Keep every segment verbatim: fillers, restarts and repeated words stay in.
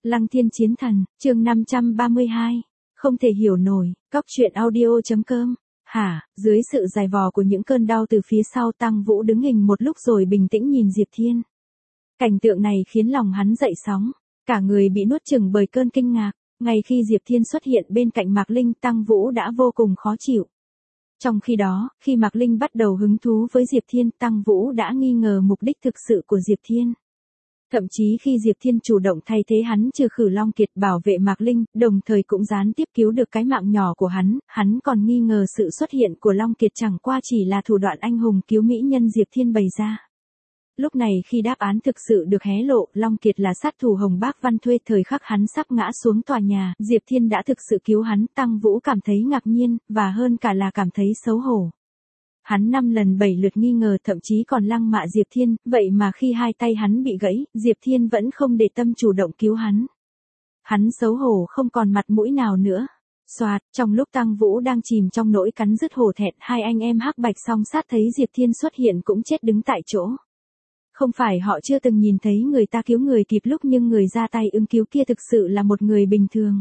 Lăng Thiên Chiến Thần, chương năm trăm ba mươi hai. Không thể hiểu nổi, cóc truyện audio.com. Hả, dưới sự dài vò của những cơn đau từ phía sau, Tăng Vũ đứng hình một lúc rồi bình tĩnh nhìn Diệp Thiên. Cảnh tượng này khiến lòng hắn dậy sóng, cả người bị nuốt chửng bởi cơn kinh ngạc. Ngay khi Diệp Thiên xuất hiện bên cạnh Mạc Linh, Tăng Vũ đã vô cùng khó chịu. Trong khi đó, khi Mạc Linh bắt đầu hứng thú với Diệp Thiên, Tăng Vũ đã nghi ngờ mục đích thực sự của Diệp Thiên. Thậm chí khi Diệp Thiên chủ động thay thế hắn trừ khử Long Kiệt bảo vệ Mạc Linh, đồng thời cũng gián tiếp cứu được cái mạng nhỏ của hắn, hắn còn nghi ngờ sự xuất hiện của Long Kiệt chẳng qua chỉ là thủ đoạn anh hùng cứu mỹ nhân Diệp Thiên bày ra. Lúc này khi đáp án thực sự được hé lộ, Long Kiệt là sát thủ Hồng Bác Văn thuê, thời khắc hắn sắp ngã xuống tòa nhà, Diệp Thiên đã thực sự cứu hắn. Tăng Vũ cảm thấy ngạc nhiên, và hơn cả là cảm thấy xấu hổ. Hắn năm lần bảy lượt nghi ngờ, thậm chí còn lăng mạ Diệp Thiên, vậy mà khi hai tay hắn bị gãy, Diệp Thiên vẫn không để tâm chủ động cứu hắn. Hắn xấu hổ không còn mặt mũi nào nữa. Soạt, trong lúc Tăng Vũ đang chìm trong nỗi cắn rứt hổ thẹn, hai anh em Hắc Bạch Song Sát thấy Diệp Thiên xuất hiện cũng chết đứng tại chỗ. Không phải họ chưa từng nhìn thấy người ta cứu người kịp lúc, nhưng người ra tay ứng cứu kia thực sự là một người bình thường.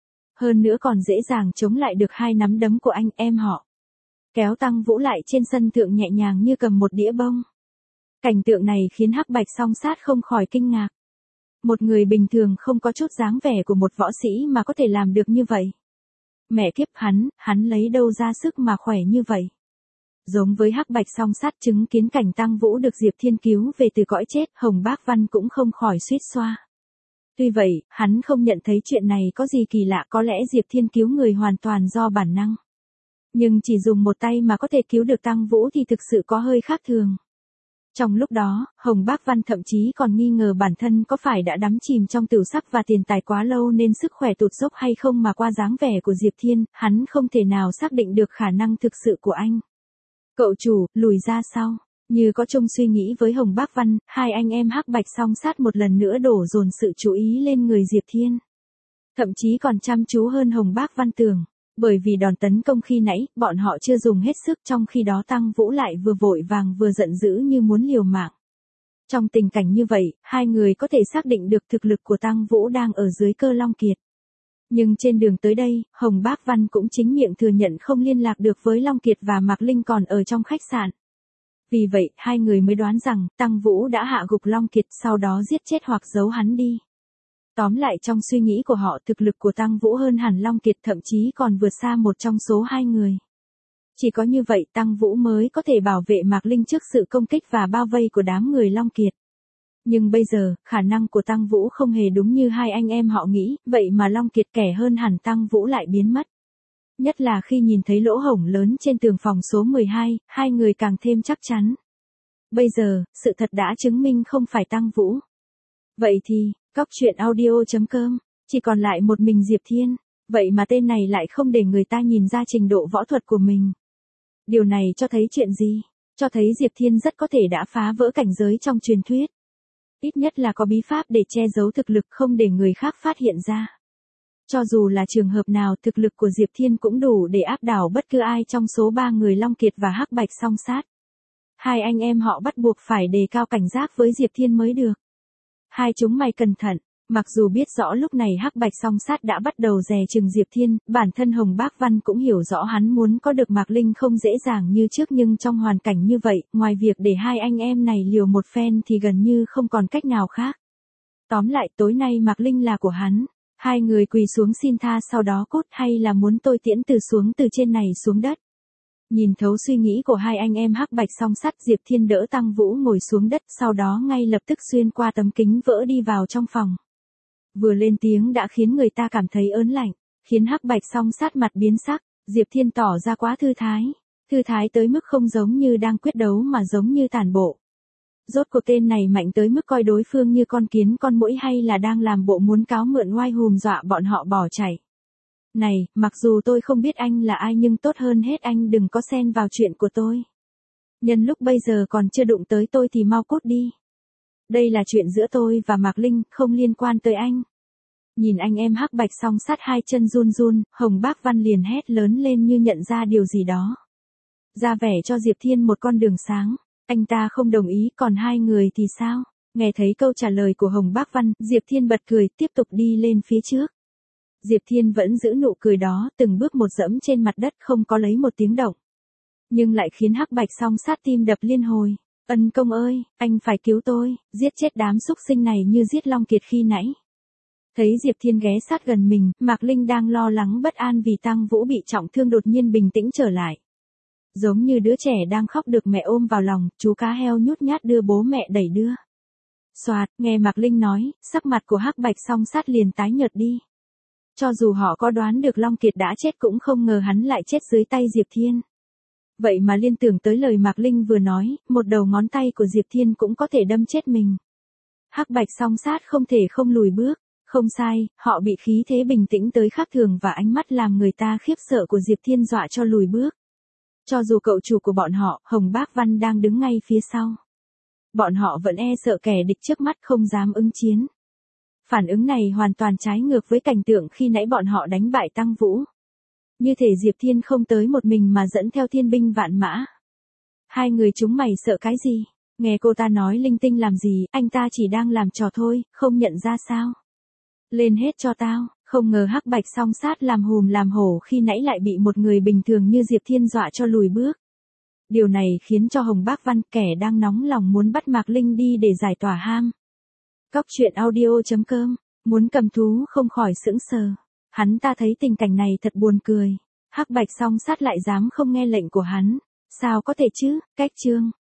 Hơn nữa còn dễ dàng chống lại được hai nắm đấm của anh em họ. Kéo Tăng Vũ lại trên sân thượng nhẹ nhàng như cầm một đĩa bông. Cảnh tượng này khiến Hắc Bạch Song Sát không khỏi kinh ngạc. Một người bình thường không có chút dáng vẻ của một võ sĩ mà có thể làm được như vậy. Mẹ kiếp hắn, hắn lấy đâu ra sức mà khỏe như vậy. Giống với Hắc Bạch Song Sát chứng kiến cảnh Tăng Vũ được Diệp Thiên cứu về từ cõi chết, Hồng Bác Văn cũng không khỏi suýt xoa. Tuy vậy, hắn không nhận thấy chuyện này có gì kỳ lạ, có lẽ Diệp Thiên cứu người hoàn toàn do bản năng. Nhưng chỉ dùng một tay mà có thể cứu được Tăng Vũ thì thực sự có hơi khác thường. Trong lúc đó, Hồng Bác Văn thậm chí còn nghi ngờ bản thân có phải đã đắm chìm trong tửu sắc và tiền tài quá lâu nên sức khỏe tụt dốc hay không, mà qua dáng vẻ của Diệp Thiên, hắn không thể nào xác định được khả năng thực sự của anh. Cậu chủ, lùi ra sau. Như có chung suy nghĩ với Hồng Bác Văn, hai anh em Hắc Bạch Song Sát một lần nữa đổ dồn sự chú ý lên người Diệp Thiên. Thậm chí còn chăm chú hơn Hồng Bác Văn tưởng. Bởi vì đòn tấn công khi nãy, bọn họ chưa dùng hết sức, trong khi đó Tăng Vũ lại vừa vội vàng vừa giận dữ như muốn liều mạng. Trong tình cảnh như vậy, hai người có thể xác định được thực lực của Tăng Vũ đang ở dưới cơ Long Kiệt. Nhưng trên đường tới đây, Hồng Bác Văn cũng chính miệng thừa nhận không liên lạc được với Long Kiệt và Mạc Linh còn ở trong khách sạn. Vì vậy, hai người mới đoán rằng Tăng Vũ đã hạ gục Long Kiệt, sau đó giết chết hoặc giấu hắn đi. Tóm lại, trong suy nghĩ của họ, thực lực của Tăng Vũ hơn hẳn Long Kiệt, thậm chí còn vượt xa một trong số hai người. Chỉ có như vậy Tăng Vũ mới có thể bảo vệ Mạc Linh trước sự công kích và bao vây của đám người Long Kiệt. Nhưng bây giờ, khả năng của Tăng Vũ không hề đúng như hai anh em họ nghĩ, vậy mà Long Kiệt kẻ hơn hẳn Tăng Vũ lại biến mất. Nhất là khi nhìn thấy lỗ hổng lớn trên tường phòng số mười hai, hai người càng thêm chắc chắn. Bây giờ, sự thật đã chứng minh không phải Tăng Vũ. Vậy thì, cóc truyện audio.com, chỉ còn lại một mình Diệp Thiên, vậy mà tên này lại không để người ta nhìn ra trình độ võ thuật của mình. Điều này cho thấy chuyện gì? Cho thấy Diệp Thiên rất có thể đã phá vỡ cảnh giới trong truyền thuyết. Ít nhất là có bí pháp để che giấu thực lực không để người khác phát hiện ra. Cho dù là trường hợp nào, thực lực của Diệp Thiên cũng đủ để áp đảo bất cứ ai trong số ba người Long Kiệt và Hắc Bạch Song Sát. Hai anh em họ bắt buộc phải đề cao cảnh giác với Diệp Thiên mới được. Hai chúng mày cẩn thận. Mặc dù biết rõ lúc này Hắc Bạch Song Sát đã bắt đầu dè chừng Diệp Thiên, bản thân Hồng Bác Văn cũng hiểu rõ hắn muốn có được Mạc Linh không dễ dàng như trước, nhưng trong hoàn cảnh như vậy, ngoài việc để hai anh em này liều một phen thì gần như không còn cách nào khác. Tóm lại, tối nay Mạc Linh là của hắn. Hai người quỳ xuống xin tha sau đó cốt, hay là muốn tôi tiễn từ xuống từ trên này xuống đất. Nhìn thấu suy nghĩ của hai anh em Hắc Bạch Song Sát, Diệp Thiên đỡ Tăng Vũ ngồi xuống đất, sau đó ngay lập tức xuyên qua tấm kính vỡ đi vào trong phòng. Vừa lên tiếng đã khiến người ta cảm thấy ớn lạnh, khiến Hắc Bạch Song Sát mặt biến sắc. Diệp Thiên tỏ ra quá thư thái, thư thái tới mức không giống như đang quyết đấu mà giống như tản bộ. Rốt cuộc tên này mạnh tới mức coi đối phương như con kiến con muỗi, hay là đang làm bộ muốn cáo mượn oai hùm dọa bọn họ bỏ chạy. Này, mặc dù tôi không biết anh là ai nhưng tốt hơn hết anh đừng có xen vào chuyện của tôi. Nhân lúc bây giờ còn chưa đụng tới tôi thì mau cút đi. Đây là chuyện giữa tôi và Mạc Linh, không liên quan tới anh. Nhìn anh em Hắc Bạch Song Sát hai chân run run, Hồng Bác Văn liền hét lớn lên như nhận ra điều gì đó. Ra vẻ cho Diệp Thiên một con đường sáng. Anh ta không đồng ý, còn hai người thì sao? Nghe thấy câu trả lời của Hồng Bác Văn, Diệp Thiên bật cười, tiếp tục đi lên phía trước. Diệp Thiên vẫn giữ nụ cười đó, từng bước một dẫm trên mặt đất không có lấy một tiếng động. Nhưng lại khiến Hắc Bạch Song Sát tim đập liên hồi. Ân công ơi, anh phải cứu tôi, giết chết đám súc sinh này như giết Long Kiệt khi nãy. Thấy Diệp Thiên ghé sát gần mình, Mạc Linh đang lo lắng bất an vì Tăng Vũ bị trọng thương đột nhiên bình tĩnh trở lại. Giống như đứa trẻ đang khóc được mẹ ôm vào lòng, chú cá heo nhút nhát đưa bố mẹ đẩy đưa. Soạt, nghe Mạc Linh nói, sắc mặt của Hắc Bạch Song Sát liền tái nhợt đi. Cho dù họ có đoán được Long Kiệt đã chết cũng không ngờ hắn lại chết dưới tay Diệp Thiên. Vậy mà liên tưởng tới lời Mạc Linh vừa nói, một đầu ngón tay của Diệp Thiên cũng có thể đâm chết mình. Hắc Bạch Song Sát không thể không lùi bước. Không sai, họ bị khí thế bình tĩnh tới khác thường và ánh mắt làm người ta khiếp sợ của Diệp Thiên dọa cho lùi bước. Cho dù cậu chủ của bọn họ, Hồng Bác Văn đang đứng ngay phía sau. Bọn họ vẫn e sợ kẻ địch trước mắt không dám ứng chiến. Phản ứng này hoàn toàn trái ngược với cảnh tượng khi nãy bọn họ đánh bại Tăng Vũ. Như thể Diệp Thiên không tới một mình mà dẫn theo thiên binh vạn mã. Hai người chúng mày sợ cái gì? Nghe cô ta nói linh tinh làm gì, anh ta chỉ đang làm trò thôi, không nhận ra sao? Lên hết cho tao, không ngờ Hắc Bạch Song Sát làm hùm làm hổ khi nãy lại bị một người bình thường như Diệp Thiên dọa cho lùi bước. Điều này khiến cho Hồng Bác Văn, kẻ đang nóng lòng muốn bắt Mạc Linh đi để giải tỏa ham. Cóc truyện audio chấm com, muốn cầm thú không khỏi sững sờ. Hắn ta thấy tình cảnh này thật buồn cười. Hắc Bạch Song Sát lại dám không nghe lệnh của hắn. Sao có thể chứ, cách chương.